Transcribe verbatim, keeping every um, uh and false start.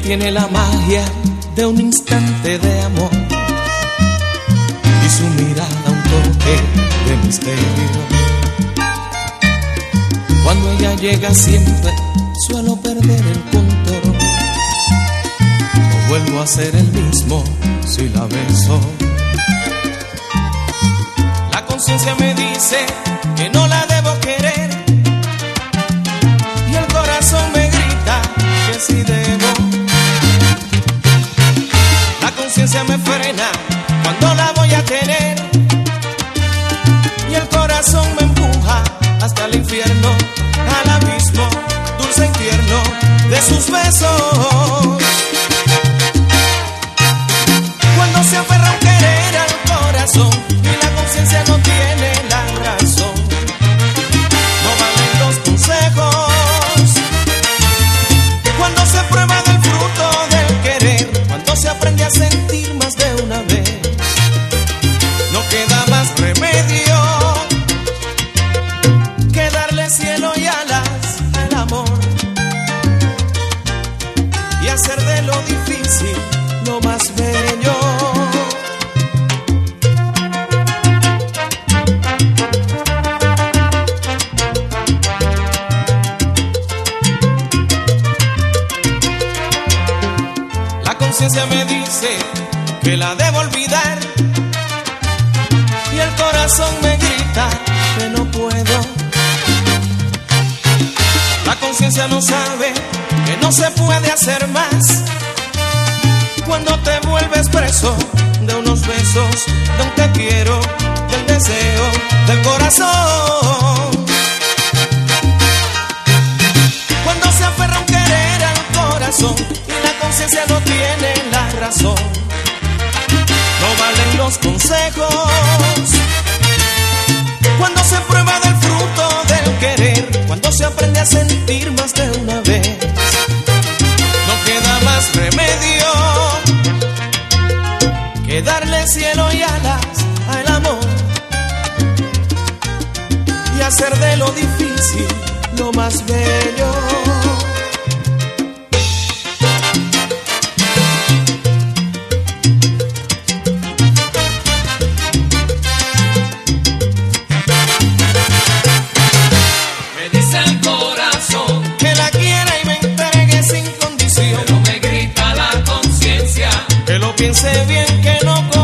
tiene la magia de un instante de amor y su mirada un toque de misterio. Cuando ella llega siempre suelo perder el control. No vuelvo a ser el mismo si la beso. La conciencia me dice que no la debo querer y el corazón me grita que sí debo. La conciencia me frena cuando la voy a tener y el corazón me empuja hasta el infierno, al abismo dulce y tierno de sus besos. Cuando se aferra un querer al corazón y la conciencia no tiene la razón, no valen los consejos. Cuando se prueba del fruto del querer, cuando se aprende a sentir más de una vez, no queda más remedio que darle cielo y alas al amor y hacer de lo difícil lo más bello. La conciencia me dice que la debo olvidar y el corazón me grita que no puedo. La conciencia no sabe que no se puede hacer más cuando te vuelves preso de unos besos, de un te quiero, del deseo, del corazón. Cuando se aferra un querer al corazón y la conciencia no tiene la razón, no valen los consejos. Cuando se prueba del fruto del querer, cuando se aprende a sentir más de una vez, no queda más remedio que darle cielo y alas al amor y hacer de lo difícil lo más bello. Me dice el corazón Que la quiera y me entregue sin condición, pero me grita la conciencia que lo piense bien, que no